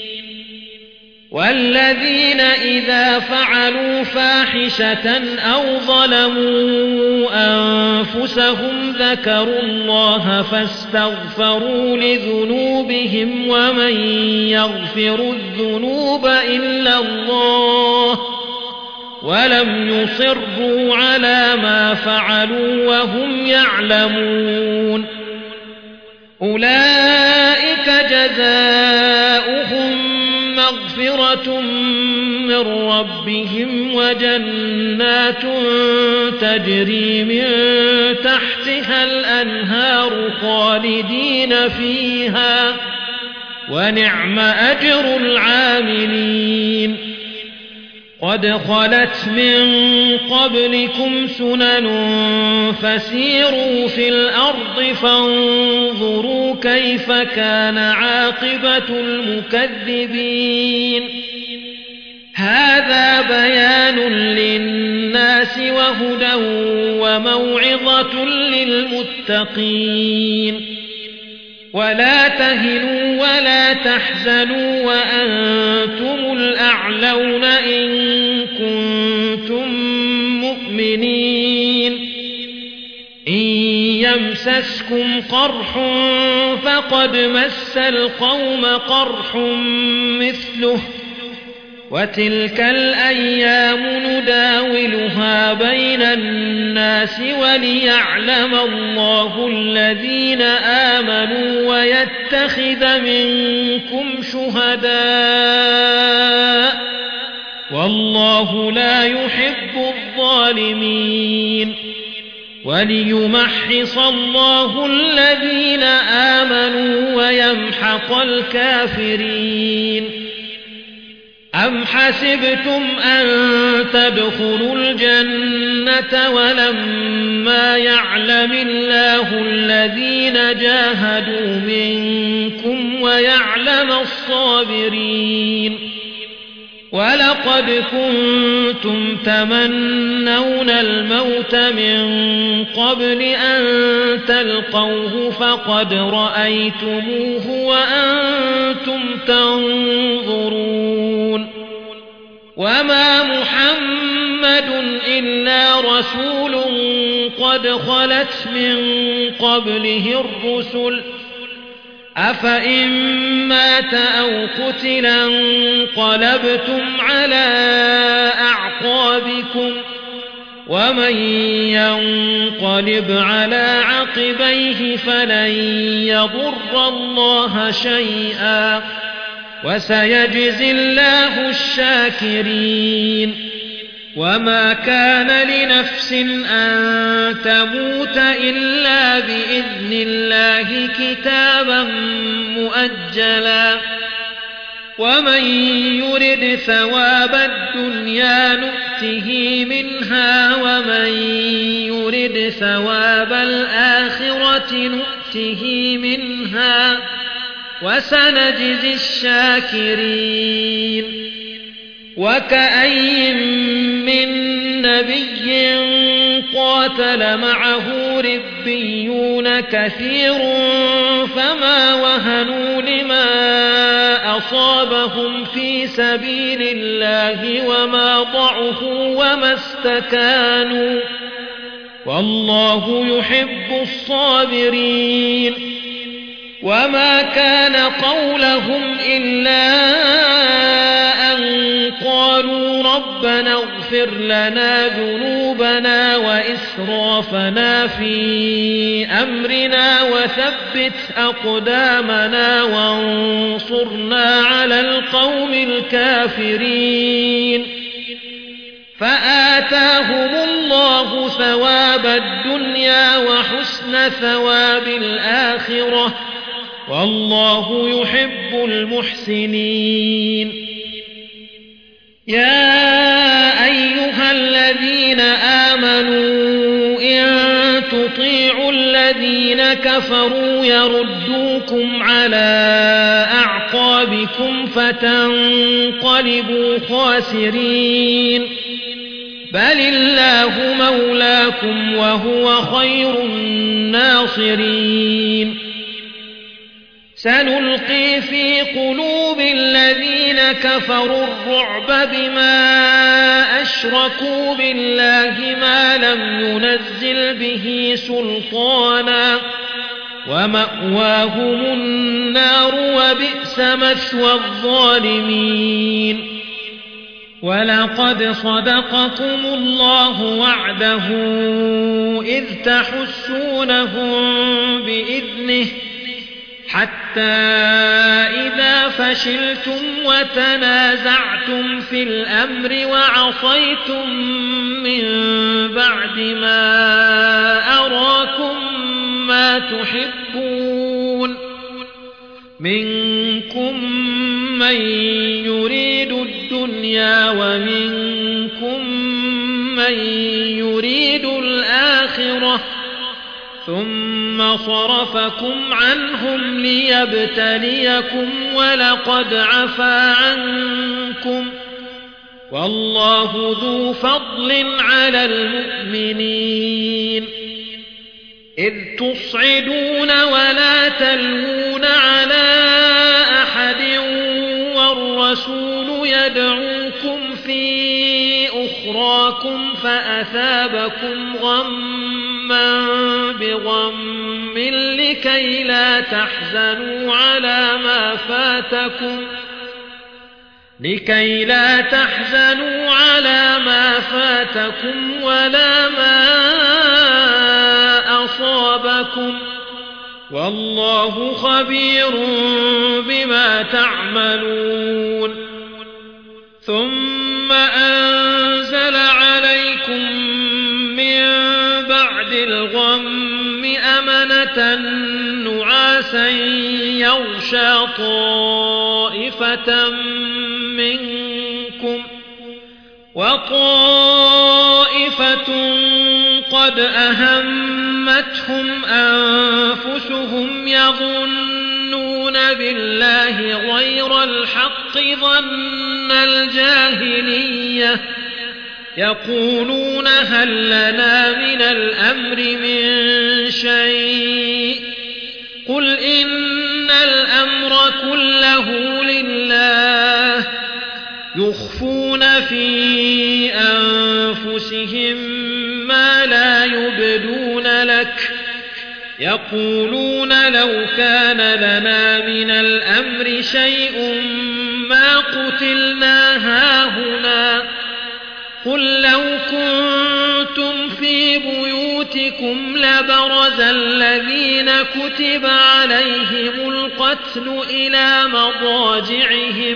والذين إذا فعلوا فاحشة أو ظلموا أنفسهم ذكروا الله فاستغفروا لذنوبهم ومن يغفر الذنوب إلا الله ولم يصروا على ما فعلوا وهم يعلمون أولئك جزاؤهم مغفرة من ربهم وجنات تجري من تحتها الأنهار خالدين فيها ونعم أجر العاملين قد خلت من قبلكم سنن فسيروا في الأرض فانظروا كيف كان عاقبة المكذبين هذا بيان للناس وهدى وموعظة للمتقين ولا تهنوا ولا تحزنوا وأنتم الأعلون إن كنتم مؤمنين إن يمسسكم قرح فقد مس القوم قرح مثله وتلك الأيام نداولها بين الناس وليعلم الله الذين آمنوا ويتخذ منكم شهداء والله لا يحب الظالمين وليمحص الله الذين آمنوا ويمحق الكافرين أم حسبتم أن تدخلوا الجنة ولما يعلم الله الذين جاهدوا منكم ويعلم الصابرين ولقد كنتم تمنون الموت من قبل أن تلقوه فقد رأيتموه وأنتم تنظرون وما محمد إلا رسول قد خلت من قبله الرسل أفإن مات أو قتل انقلبتم على أعقابكم ومن ينقلب على عقبيه فلن يضر الله شيئا وسيجزي الله الشاكرين وما كان لنفس أن تموت إلا بإذن الله كتابا مؤجلا ومن يرد ثواب الدنيا نؤته منها ومن يرد ثواب الآخرة نؤته منها وسنجزي الشاكرين وكأي من نبي قاتل معه ربيون كثير فما وهنوا لما أصابهم في سبيل الله وما ضعفوا وما استكانوا والله يحب الصابرين وما كان قولهم إلا أن قالوا ربنا اغفر لنا ذنوبنا وإسرافنا في أمرنا وثبت أقدامنا وانصرنا على القوم الكافرين فآتاهم الله ثواب الدنيا وحسن ثواب الآخرة والله يحب المحسنين يا أيها الذين آمنوا إن تطيعوا الذين كفروا يردوكم على أعقابكم فتنقلبوا خاسرين بل الله مولاكم وهو خير الناصرين سنلقي في قلوب الذين كفروا الرعب بما أشركوا بالله ما لم ينزل به سلطانا ومأواهم النار وبئس مثوى الظالمين ولقد صدقكم الله وعده إذ تحسونهم بإذنه حتى إذا فشلتم وتنازعتم في الأمر وعصيتم من بعد ما أراكم ما تحبون منكم من يريد الدنيا ومنكم من يريد الآخرة ثم صرفكم عنهم ليبتليكم ولقد عفا عنكم والله ذو فضل على المؤمنين إذ تصعدون ولا تلوون على أحد والرسول يدعوكم في أخراكم فأثابكم غما بغم لكي لا تحزنوا على ما فاتكم لكي لا تحزنوا على ما فاتكم ولا ما أصابكم والله خبير بما تعملون ثم أمانة نعاسا يغشى طائفة منكم وطائفة قد أهمتهم أنفسهم يظنون بالله غير الحق ظن الجاهلية يقولون هل لنا من الأمر من شيء قل إن الأمر كله لله يخفون في أنفسهم ما لا يبدون لك يقولون لو كان لنا من الأمر شيء ما قتلنا هاهنا قل لو كنتم في بيوتكم لبرز الذين كتب عليهم القتل إلى مضاجعهم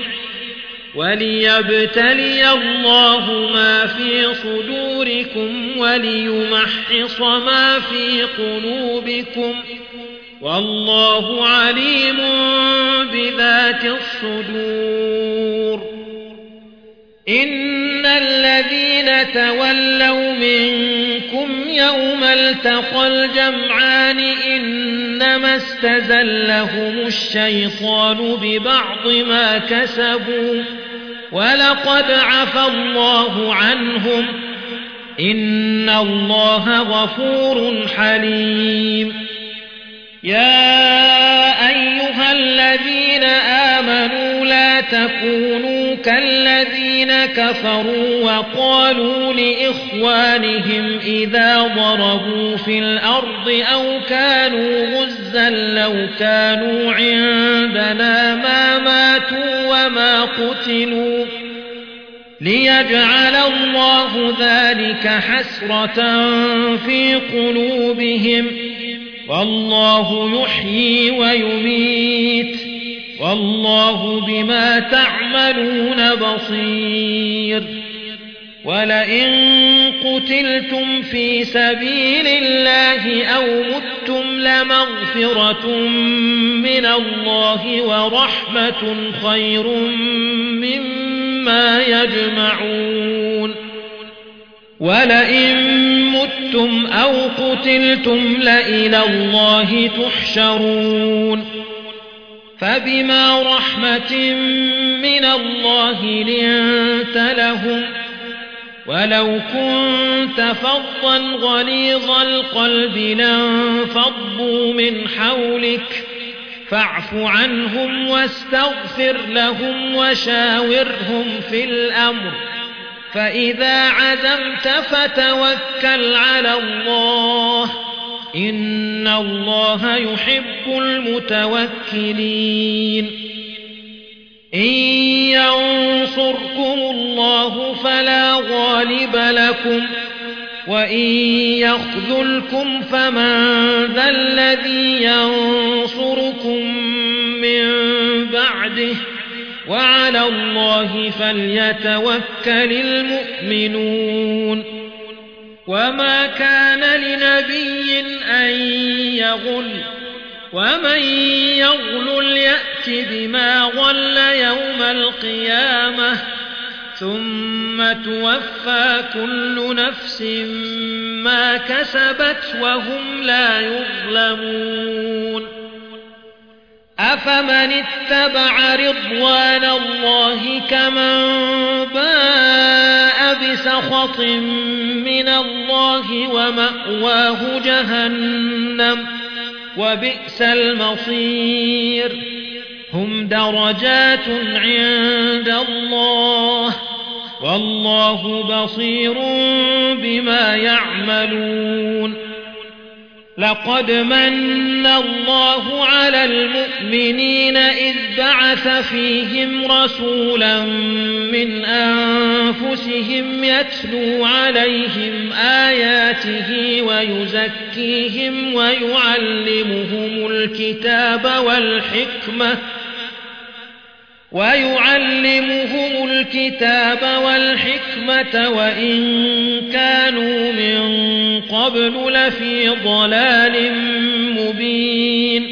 وليبتلي الله ما في صدوركم وليمحص ما في قلوبكم والله عليم بذات الصدور إن الذين تولوا منكم يوم التقى الجمعان إنما استزلهم الشيطان ببعض ما كسبوا ولقد عفى الله عنهم إن الله غفور حليم يا أيها الذين آمنوا لا تكونوا كالذين كفروا وقالوا لإخوانهم إذا ضربوا في الأرض أو كانوا غزا لو كانوا عندنا ما ماتوا وما قتلوا ليجعل الله ذلك حسرة في قلوبهم والله يحيي ويميت والله بما تعملون بصير ولئن قتلتم في سبيل الله أو متم لمغفرة من الله ورحمة خير مما يجمعون ولئن متم أو قتلتم لإلى الله تحشرون فبما رحمة من الله لنت لهم ولو كنت فظا غليظ القلب لانفضوا من حولك فاعف عنهم واستغفر لهم وشاورهم في الأمر فإذا عزمت فتوكل على الله إن الله يحب المتوكلين إن ينصركم الله فلا غالب لكم وإن يخذلكم فمن ذا الذي ينصركم من بعده وعلى الله فليتوكل المؤمنون وما كان لنبي أن يغل ومن يغل يأت بما غل يوم القيامة ثم توفى كل نفس ما كسبت وهم لا يظلمون أفمن اتبع رضوان الله كمن باء بسخط من الله ومأواه جهنم وبئس المصير هم درجات عند الله والله بصير بما يعملون لقد من الله على المؤمنين إذ بعث فيهم رسولا من أنفسهم يتلو عليهم آياته ويزكيهم ويعلمهم الكتاب والحكمة ويعلمهم الكتاب والحكمة وإن كانوا من قبل لفي ضلال مبين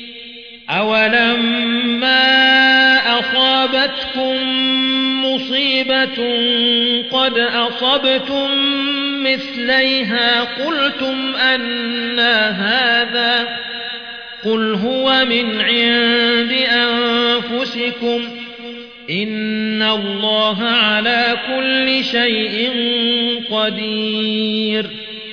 أولما أصابتكم مصيبة قد أصبتم مثليها قلتم أنى هذا قل هو من عند أنفسكم إن الله على كل شيء قدير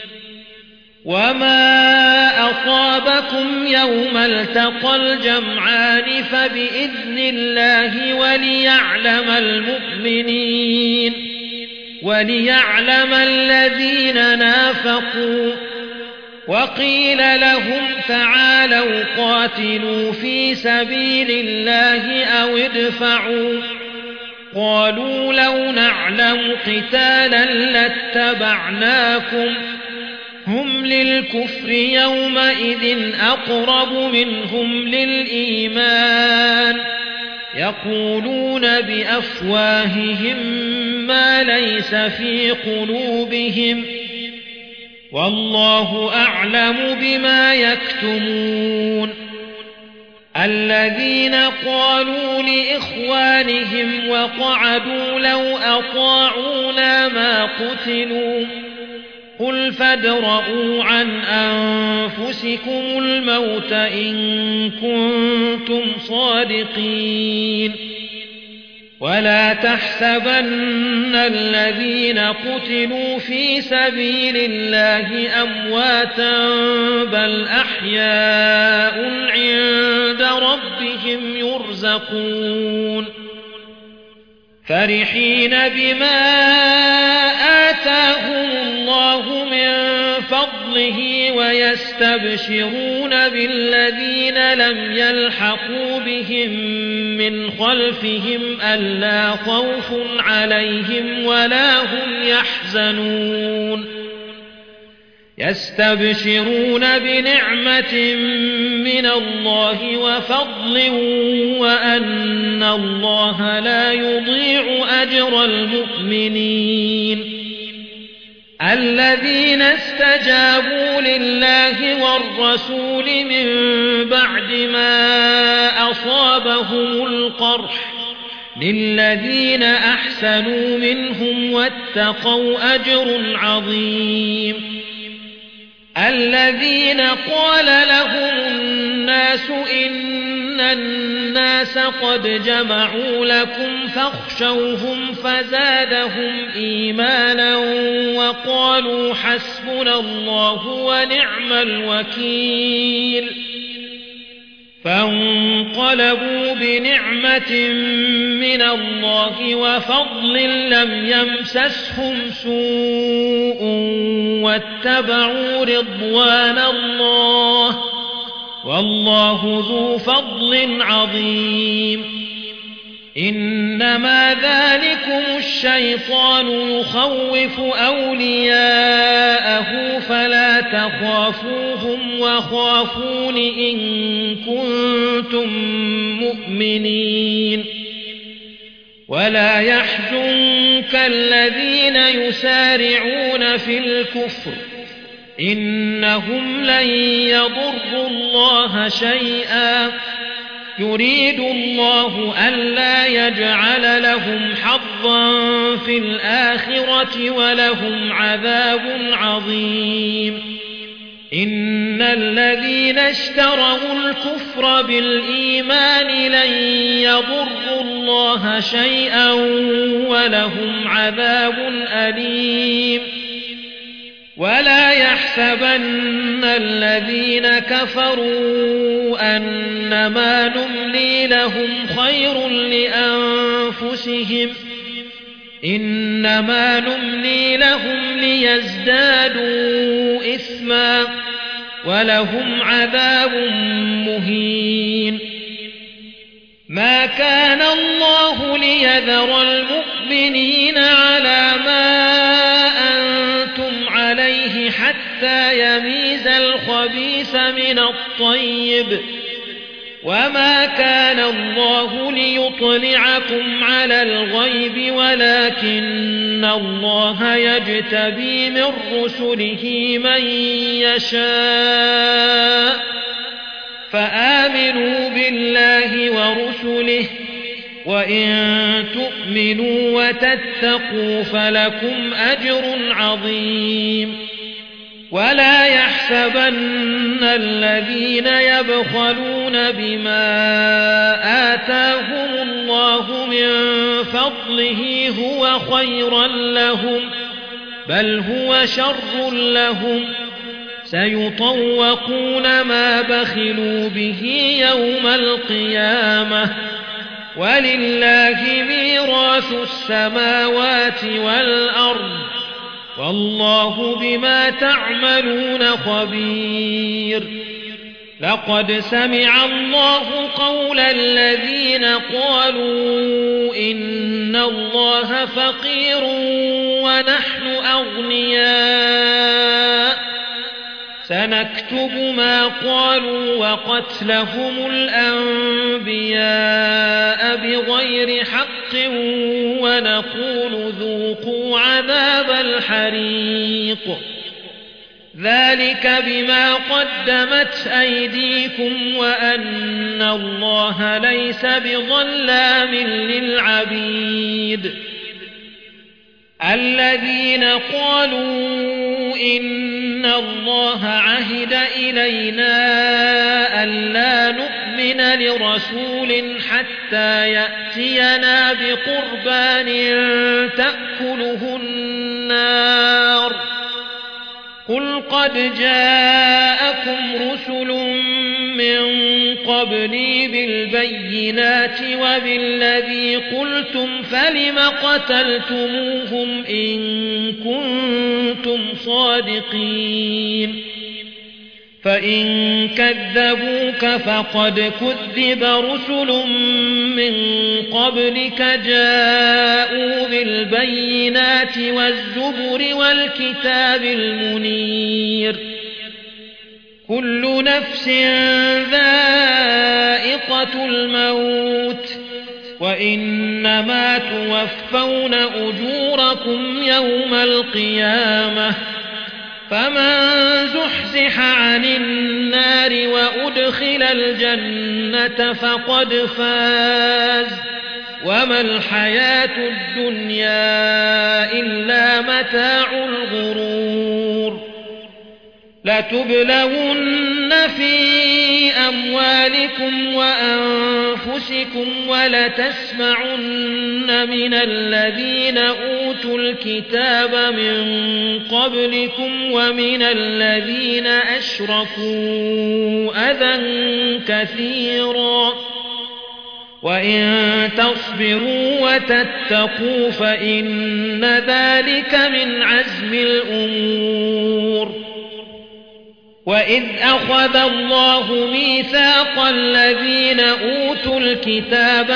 وما أصابكم يوم التقى الجمعان فبإذن الله وليعلم المؤمنين وليعلم الذين نافقوا وقيل لهم تعالوا قاتلوا في سبيل الله أو ادفعوا قالوا لو نعلم قتالا لاتبعناكم هم للكفر يومئذ أقرب منهم للإيمان يقولون بأفواههم ما ليس في قلوبهم والله أعلم بما يكتمون الذين قالوا لإخوانهم وقعدوا لو أطاعونا ما قتلوا قل فادرءوا عن أنفسكم الموت إن كنتم صادقين ولا تحسبن الذين قتلوا في سبيل الله أمواتا بل أحياء عند ربهم يرزقون فرحين بما آتاهم الله من فضله ويستبشرون بالذين لم يلحقوا بهم من خلفهم ألا خوف عليهم ولا هم يحزنون يستبشرون بنعمة من الله وفضل وأن الله لا يضيع أجر المؤمنين الذين استجابوا لله والرسول من بعد ما أصابهم القرح للذين أحسنوا منهم واتقوا أجر عظيم الذين قال لهم الناس إن الناس قد جمعوا لكم فاخشوهم فزادهم إيمانا وقالوا حسبنا الله ونعم الوكيل فانقلبوا بنعمة من الله وفضل لم يمسسهم سوء واتبعوا رضوان الله والله ذو فضل عظيم إنما ذلكم الشيطان يخوف أولياءه فلا تخافوهم وخافون إن كنتم مؤمنين ولا يحزنك الذين يسارعون في الكفر إنهم لن يضروا الله شيئا يريد الله ألا يجعل لهم حظا في الآخرة ولهم عذاب عظيم إن الذين اشتروا الكفر بالإيمان لن يضروا الله شيئا ولهم عذاب أليم ولا يحسبن الذين كفروا أنما نملي لهم خير لأنفسهم إنما نملي لهم ليزدادوا إثما ولهم عذاب مهين ما كان الله ليذر المؤمنين على ما أنتم عليه حتى يميز الخبيث من الطيب وما كان الله ليطلعكم على الغيب ولكن الله يجتبي من رسله من يشاء فآمنوا بالله ورسله وإن تؤمنوا وتتقوا فلكم أجر عظيم ولا يحسبن الذين يبخلون بما آتاهم الله من فضله هو خيرا لهم بل هو شر لهم سيطوقون ما بخلوا به يوم القيامة ولله ميراث السماوات والأرض والله بما تعملون خبير لقد سمع الله قول الذين قالوا إن الله فقير ونحن أغنياء سنكتب ما قالوا وقتلهم الأنبياء بغير حق ونقول ذوقوا عذاب الحريق ذلك بما قدمت أيديكم وأن الله ليس بظلام للعبيد الذين قالوا إن الله عهد إلينا ألا نؤمن لرسول حتى يأتينا بقربان تأكله النار قل قد جاءكم رسل من قبلي بالبينات وبالذي قلتم فلم قتلتموهم إن كنتم صادقين فإن كذبوك فقد كذب رسل من قبلك جاءوا بالبينات والزبر والكتاب المنير كل نفس ذائقة الموت وإنما توفون أجوركم يوم القيامة فمن زحزح عن النار وأدخل الجنة فقد فاز وما الحياة الدنيا إلا متاع الغرور لتبلون في أموالكم وأنفسكم ولتسمعن من الذين أوتوا الكتاب من قبلكم ومن الذين أشركوا أذى كثيرا وإن تصبروا وتتقوا فإن ذلك من عزم الأمور وإذ أخذ الله ميثاق الذين أوتوا الكتاب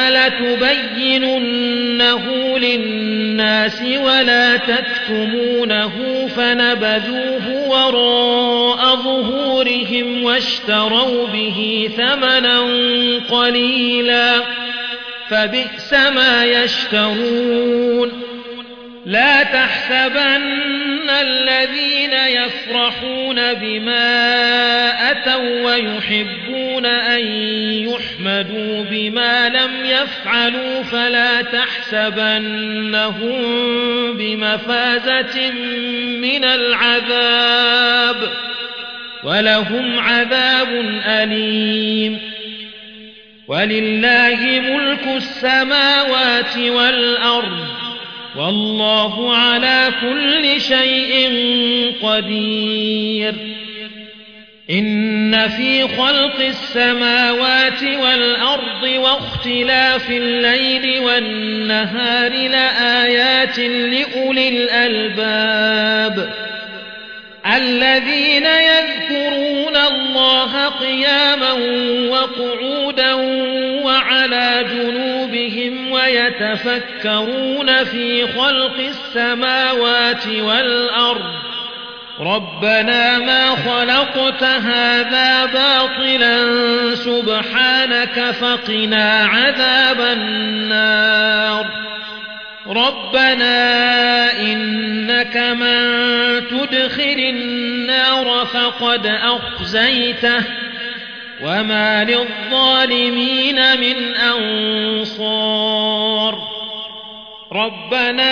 لتبيننه للناس ولا تكتمونه فنبذوه وراء ظهورهم واشتروا به ثمنا قليلا فبئس ما يشترون لا تحسبن الذين يفرحون بما أتوا ويحبون أن يحمدوا بما لم يفعلوا فلا تحسبنهم بمفازة من العذاب ولهم عذاب أليم ولله ملك السماوات والأرض والله على كل شيء قدير إن في خلق السماوات والأرض واختلاف الليل والنهار لآيات لأولي الألباب الذين يذكرون الله قياما وقعودا وعلى جنوبهم ويتفكرون في خلق السماوات والأرض ربنا ما خلقت هذا باطلا سبحانك فقنا عذاب النار ربنا إنك من تدخل النار فقد أخزيته وما للظالمين من أنصار ربنا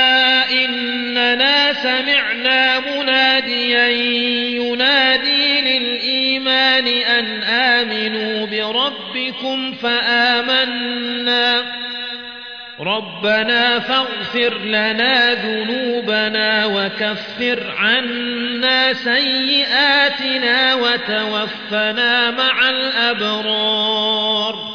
إننا سمعنا مناديا ينادي للإيمان أن آمنوا بربكم فآمنا ربنا فاغفر لنا ذنوبنا وكفر عنا سيئاتنا وتوفنا مع الأبرار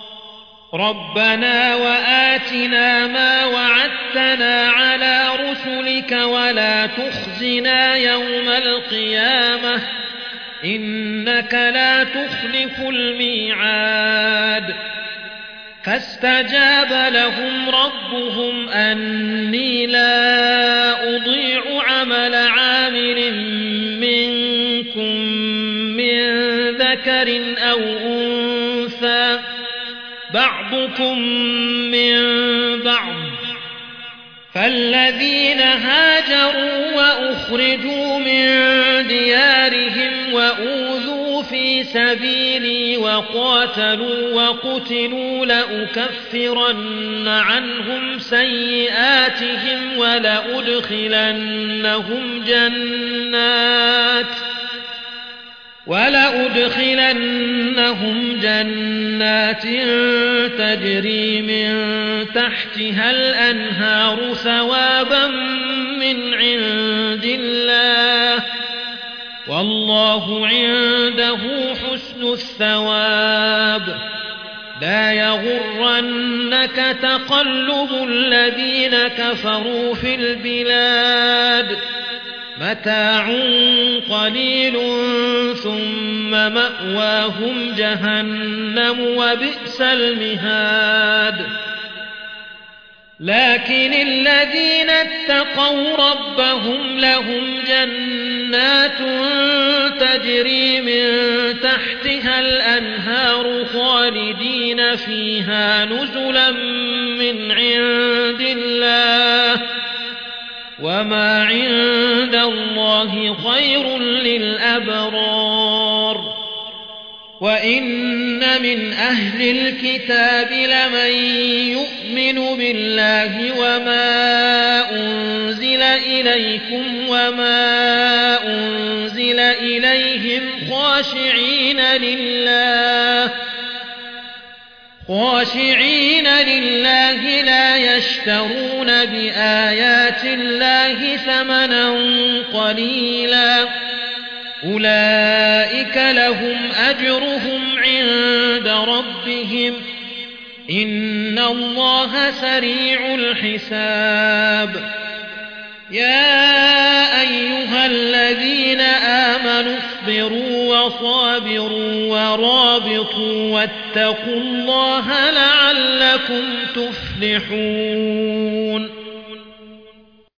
ربنا وآتنا ما وعدتنا على رسلك ولا تخزنا يوم القيامة إنك لا تخلف الميعاد فاستجاب لهم ربهم أني لا أضيع عمل عامل منكم من ذكر أو أنثى بعضكم من بعض فالذين هاجروا وأخرجوا من ديارهم وأوذوا في سبيلي وقاتلوا وقتلوا لأكفرن عنهم سيئاتهم ولأدخلنهم جنات ولأدخلنهم جنات تجري من تحتها الأنهار ثوابا من عند الله والله عنده حسن الثواب لا يغرنك تقلب الذين كفروا في البلاد متاع قليل ثم مأواهم جهنم وبئس المهاد لكن الذين اتقوا ربهم لهم جنات تجري من تحتها الأنهار خالدين فيها نزلا من عند الله وما عند الله خير للأبرار وإن من أهل الكتاب لمن يؤمن بالله وما أنزل إليكم وما أنزل إليهم خاشعين لله خاشعين لله لا يشترون بآيات الله ثمنا قليلا أولئك لهم أجرهم عند ربهم إن الله سريع الحساب يا أيها الذين آمنوا اصبروا وصابروا ورابطوا واتقوا الله لعلكم تفلحون